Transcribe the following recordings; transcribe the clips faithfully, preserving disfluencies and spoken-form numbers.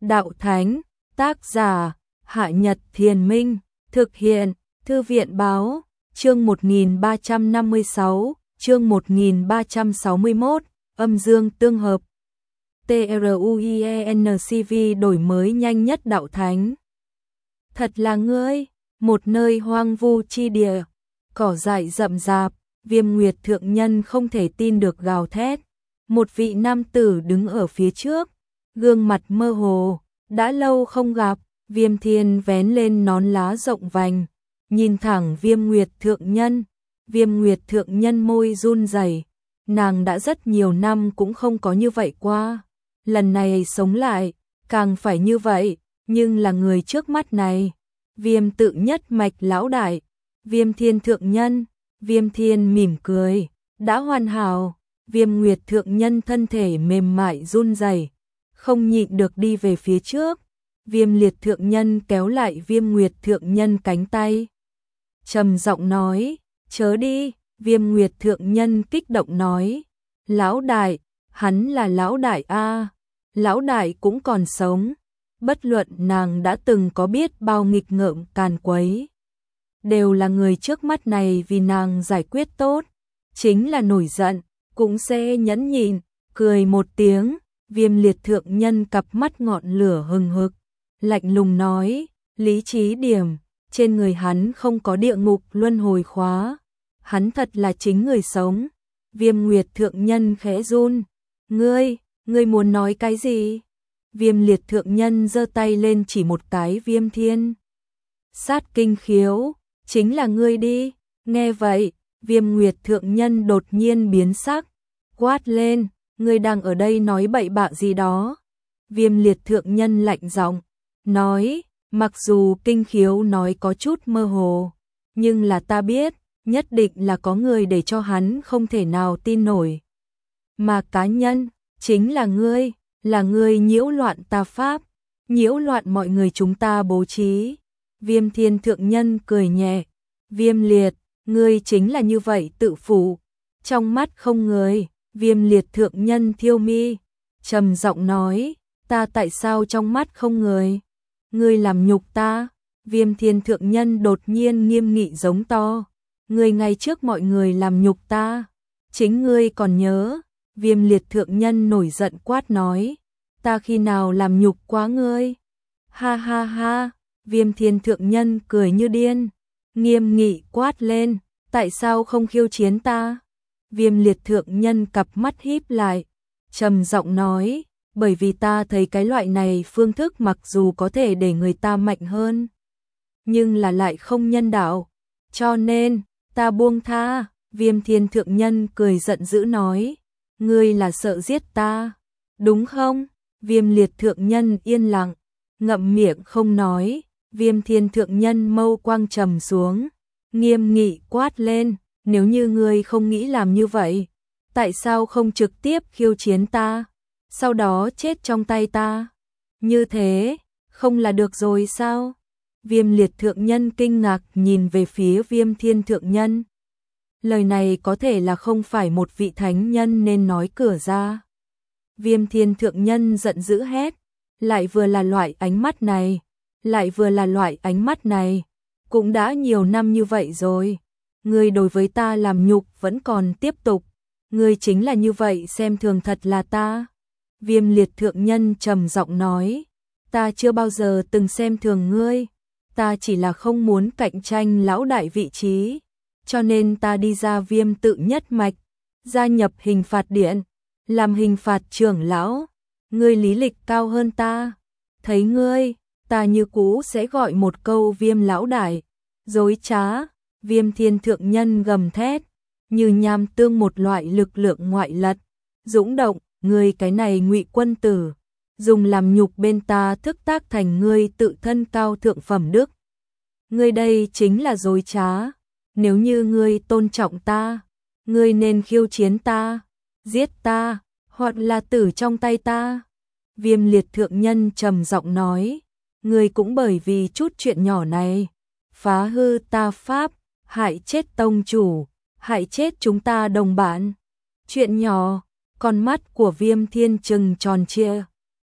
Đạo Thánh, tác giả, Hạ Nhật Thiền Minh, thực hiện, Thư viện Báo, chương một nghìn ba trăm năm mươi sáu, chương một nghìn ba trăm sáu mươi mốt, âm dương tương hợp. TRUIENCV đổi mới nhanh nhất Đạo Thánh. Thật là ngươi, một nơi hoang vu chi địa, cỏ dại rậm rạp, Viêm Nguyệt thượng nhân không thể tin được gào thét. Một vị nam tử đứng ở phía trước, gương mặt mơ hồ, đã lâu không gặp, Viêm Thiên vén lên nón lá rộng vành, nhìn thẳng Viêm Nguyệt thượng nhân. Viêm Nguyệt thượng nhân môi run rẩy, nàng đã rất nhiều năm cũng không có như vậy qua, lần này sống lại, càng phải như vậy, nhưng là người trước mắt này, Viêm tự nhất mạch lão đại, Viêm Thiên thượng nhân. Viêm Thiên mỉm cười, đã hoàn hảo. Viêm Nguyệt thượng nhân thân thể mềm mại run rẩy, không nhịn được đi về phía trước. Viêm Liệt thượng nhân kéo lại Viêm Nguyệt thượng nhân cánh tay, trầm giọng nói, chớ đi. Viêm Nguyệt thượng nhân kích động nói, lão đại, hắn là lão đại a, lão đại cũng còn sống. Bất luận nàng đã từng có biết bao nghịch ngợm càn quấy, đều là người trước mắt này vì nàng giải quyết tốt, chính là nổi giận, cũng sẽ nhẫn nhịn, cười một tiếng. Viêm Liệt thượng nhân cặp mắt ngọn lửa hừng hực, lạnh lùng nói, lý trí điểm, trên người hắn không có địa ngục luân hồi khóa, hắn thật là chính người sống. Viêm Nguyệt thượng nhân khẽ run, ngươi, ngươi muốn nói cái gì? Viêm Liệt thượng nhân giơ tay lên chỉ một cái Viêm Thiên. Sát kinh khiếu, chính là ngươi đi. Nghe vậy, Viêm Nguyệt thượng nhân đột nhiên biến sắc, quát lên, ngươi đang ở đây nói bậy bạ gì đó? Viêm Liệt thượng nhân lạnh giọng nói, mặc dù kinh khiếu nói có chút mơ hồ, nhưng là ta biết, nhất định là có người để cho hắn không thể nào tin nổi. Mà cá nhân, chính là ngươi, là ngươi nhiễu loạn ta pháp, nhiễu loạn mọi người chúng ta bố trí. Viêm Thiên thượng nhân cười nhẹ, Viêm Liệt, ngươi chính là như vậy tự phụ, trong mắt không người. Viêm Liệt thượng nhân thiêu mi, trầm giọng nói, ta tại sao trong mắt không người? Ngươi làm nhục ta. Viêm Thiên thượng nhân đột nhiên nghiêm nghị giống to, ngươi ngay trước mọi người làm nhục ta, chính ngươi còn nhớ? Viêm Liệt thượng nhân nổi giận quát nói, ta khi nào làm nhục quá ngươi? Ha ha ha. Viêm Thiên thượng nhân cười như điên, nghiêm nghị quát lên, tại sao không khiêu chiến ta? Viêm Liệt thượng nhân cặp mắt híp lại, trầm giọng nói, bởi vì ta thấy cái loại này phương thức mặc dù có thể để người ta mạnh hơn, nhưng là lại không nhân đạo, cho nên ta buông tha. Viêm Thiên thượng nhân cười giận dữ nói, ngươi là sợ giết ta, đúng không? Viêm Liệt thượng nhân yên lặng, ngậm miệng không nói. Viêm Thiên thượng nhân mâu quang trầm xuống, nghiêm nghị quát lên, nếu như ngươi không nghĩ làm như vậy, tại sao không trực tiếp khiêu chiến ta, sau đó chết trong tay ta? Như thế, không là được rồi sao? Viêm Liệt thượng nhân kinh ngạc nhìn về phía Viêm Thiên thượng nhân. Lời này có thể là không phải một vị thánh nhân nên nói cửa ra. Viêm Thiên thượng nhân giận dữ hét, lại vừa là loại ánh mắt này, lại vừa là loại ánh mắt này, cũng đã nhiều năm như vậy rồi. Ngươi đối với ta làm nhục vẫn còn tiếp tục, ngươi chính là như vậy xem thường thật là ta. Viêm Liệt thượng nhân trầm giọng nói, ta chưa bao giờ từng xem thường ngươi, ta chỉ là không muốn cạnh tranh lão đại vị trí, cho nên ta đi ra Viêm tự nhất mạch, gia nhập hình phạt điện, làm hình phạt trưởng lão. Ngươi lý lịch cao hơn ta, thấy ngươi, ta như cũ sẽ gọi một câu Viêm lão đại. Dối trá. Viêm Thiên thượng nhân gầm thét, như nham tương một loại lực lượng ngoại lật, dũng động, ngươi cái này ngụy quân tử, dùng làm nhục bên ta thức tác thành ngươi tự thân cao thượng phẩm đức. Ngươi đây chính là dối trá, nếu như ngươi tôn trọng ta, ngươi nên khiêu chiến ta, giết ta, hoặc là tử trong tay ta. Viêm Liệt thượng nhân trầm giọng nói, ngươi cũng bởi vì chút chuyện nhỏ này, phá hư ta pháp, hại chết tông chủ, hại chết chúng ta đồng bạn. Chuyện nhỏ, con mắt của Viêm Thiên trừng tròn trịa,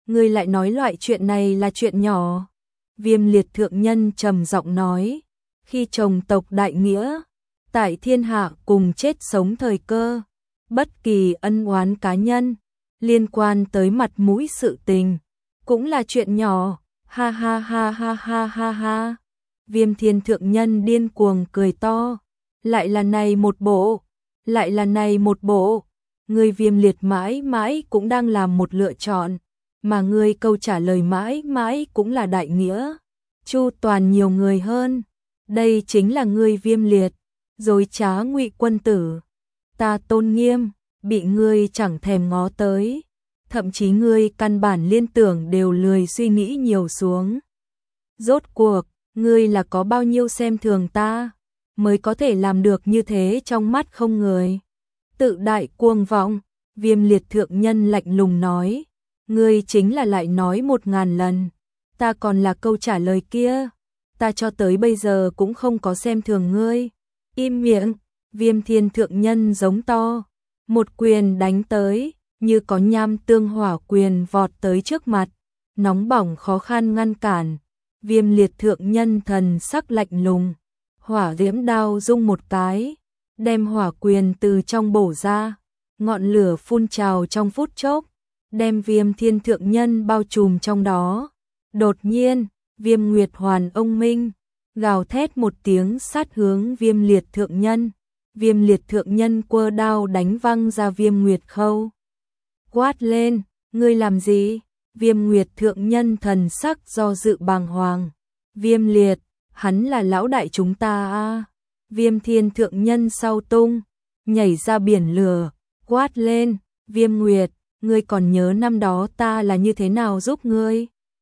ngươi lại nói loại chuyện này là chuyện nhỏ. Viêm liệt thượng nhân trầm giọng nói, khi chồng tộc đại nghĩa, tại thiên hạ cùng chết sống thời cơ, bất kỳ ân oán cá nhân, liên quan tới mặt mũi sự tình, cũng là chuyện nhỏ, ha ha ha ha ha ha ha. Viêm thiên thượng nhân điên cuồng cười to, lại là này một bộ, lại là này một bộ, người viêm liệt mãi mãi cũng đang làm một lựa chọn, mà người câu trả lời mãi mãi cũng là đại nghĩa, chu toàn nhiều người hơn, đây chính là người viêm liệt, dối trá ngụy quân tử, ta tôn nghiêm, bị ngươi chẳng thèm ngó tới, thậm chí ngươi căn bản liên tưởng đều lười suy nghĩ nhiều xuống. Rốt cuộc, ngươi là có bao nhiêu xem thường ta, mới có thể làm được như thế trong mắt không người. Tự đại cuồng vọng, viêm liệt thượng nhân lạnh lùng nói, ngươi chính là lại nói một ngàn lần, ta còn là câu trả lời kia, ta cho tới bây giờ cũng không có xem thường ngươi. Im miệng, viêm thiên thượng nhân giống to, một quyền đánh tới, như có nham tương hỏa quyền vọt tới trước mặt, nóng bỏng khó khăn ngăn cản. Viêm liệt thượng nhân thần sắc lạnh lùng, hỏa diễm đao rung một cái, đem hỏa quyền từ trong bổ ra, ngọn lửa phun trào trong phút chốc, đem viêm thiên thượng nhân bao trùm trong đó. Đột nhiên, viêm nguyệt hoàn ông minh, gào thét một tiếng sát hướng viêm liệt thượng nhân, viêm liệt thượng nhân quơ đao đánh văng ra viêm nguyệt khâu. Quát lên, ngươi làm gì? Viêm nguyệt thượng nhân thần sắc do dự bàng hoàng. Viêm liệt, hắn là lão đại chúng ta a. Viêm thiên thượng nhân sau tung, nhảy ra biển lửa, quát lên, viêm nguyệt, ngươi còn nhớ năm đó ta là như thế nào giúp ngươi?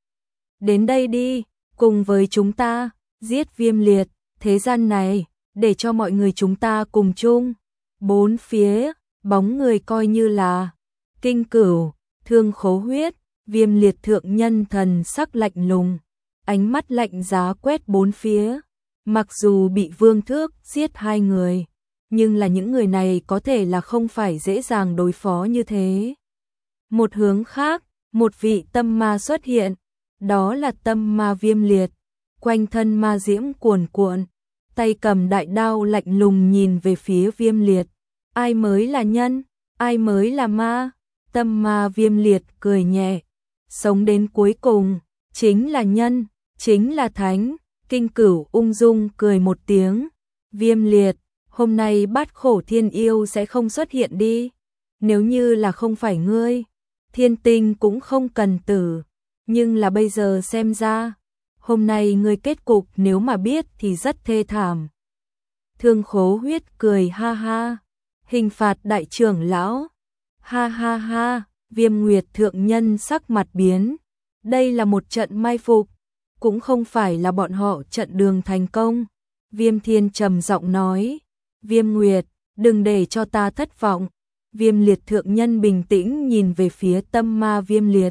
Đến đây đi, cùng với chúng ta, giết viêm liệt, thế gian này, để cho mọi người chúng ta cùng chung. Bốn phía, bóng người coi như là Kinh Cửu, Thương Khố Huyết, viêm liệt thượng nhân thần sắc lạnh lùng, ánh mắt lạnh giá quét bốn phía. Mặc dù bị Vương Thước giết hai người, nhưng là những người này có thể là không phải dễ dàng đối phó như thế. Một hướng khác, một vị tâm ma xuất hiện, đó là tâm ma viêm liệt, quanh thân ma diễm cuồn cuộn, tay cầm đại đao lạnh lùng nhìn về phía viêm liệt. Ai mới là nhân, ai mới là ma? Tâm ma viêm liệt cười nhẹ, sống đến cuối cùng, chính là nhân, chính là thánh. Kinh Cửu ung dung cười một tiếng, viêm liệt, hôm nay bát khổ thiên yêu sẽ không xuất hiện đi, nếu như là không phải ngươi, thiên tinh cũng không cần tử, nhưng là bây giờ xem ra, hôm nay ngươi kết cục nếu mà biết thì rất thê thảm. Thương Khố Huyết cười ha ha, hình phạt đại trưởng lão, ha ha ha, viêm nguyệt thượng nhân sắc mặt biến, đây là một trận mai phục, cũng không phải là bọn họ trận đường thành công. Viêm thiên trầm giọng nói, viêm nguyệt, đừng để cho ta thất vọng. Viêm liệt thượng nhân bình tĩnh nhìn về phía tâm ma viêm liệt.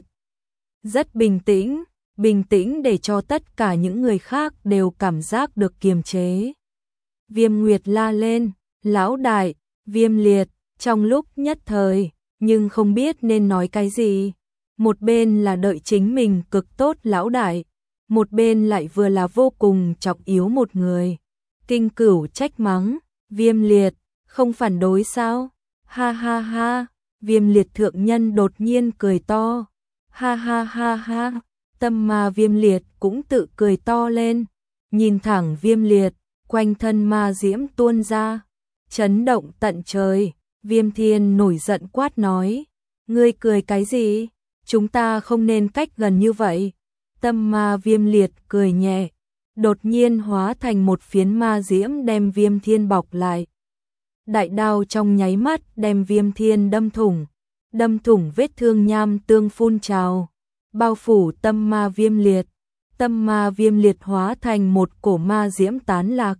Rất bình tĩnh, bình tĩnh để cho tất cả những người khác đều cảm giác được kiềm chế. Viêm nguyệt la lên, lão đại, viêm liệt, trong lúc nhất thời, nhưng không biết nên nói cái gì. Một bên là đợi chính mình cực tốt lão đại, một bên lại vừa là vô cùng chọc yếu một người. Kinh Cửu trách mắng, viêm liệt, không phản đối sao? Ha ha ha, viêm liệt thượng nhân đột nhiên cười to. Ha ha ha ha, tâm ma viêm liệt cũng tự cười to lên. Nhìn thẳng viêm liệt, quanh thân ma diễm tuôn ra, chấn động tận trời. Viêm thiên nổi giận quát nói, ngươi cười cái gì? Chúng ta không nên cách gần như vậy. Tâm ma viêm liệt cười nhẹ, đột nhiên hóa thành một phiến ma diễm đem viêm thiên bọc lại. Đại đao trong nháy mắt đem viêm thiên đâm thủng, đâm thủng vết thương nham tương phun trào, bao phủ tâm ma viêm liệt. Tâm ma viêm liệt hóa thành một cổ ma diễm tán lạc,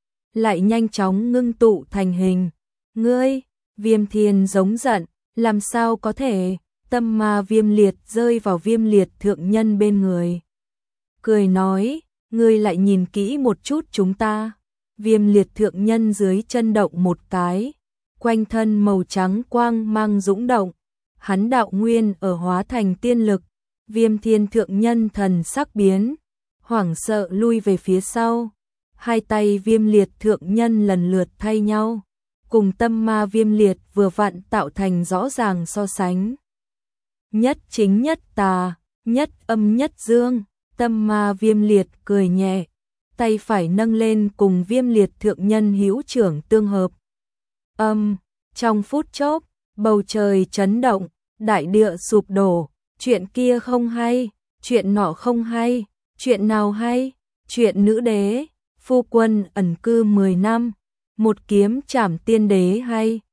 lại nhanh chóng ngưng tụ thành hình. Ngươi, viêm thiên giống giận, làm sao có thể? Tâm ma viêm liệt rơi vào viêm liệt thượng nhân bên người, cười nói, ngươi lại nhìn kỹ một chút chúng ta. Viêm liệt thượng nhân dưới chân động một cái, quanh thân màu trắng quang mang dũng động, hắn đạo nguyên ở hóa thành tiên lực, Viêm Thiên Thượng Nhân thần sắc biến, hoảng sợ lui về phía sau. Hai tay Viêm Liệt Thượng Nhân lần lượt thay nhau, cùng tâm ma Viêm Liệt vừa vặn tạo thành rõ ràng so sánh. Nhất chính nhất tà, nhất âm nhất dương, tâm ma Viêm Liệt cười nhẹ, tay phải nâng lên cùng Viêm Liệt Thượng Nhân hữu trưởng tương hợp. Âm, trong phút chốc, bầu trời chấn động, đại địa sụp đổ, chuyện kia không hay, chuyện nọ không hay, chuyện nào hay, chuyện nữ đế, phu quân ẩn cư mười năm, một kiếm trảm tiên đế hay.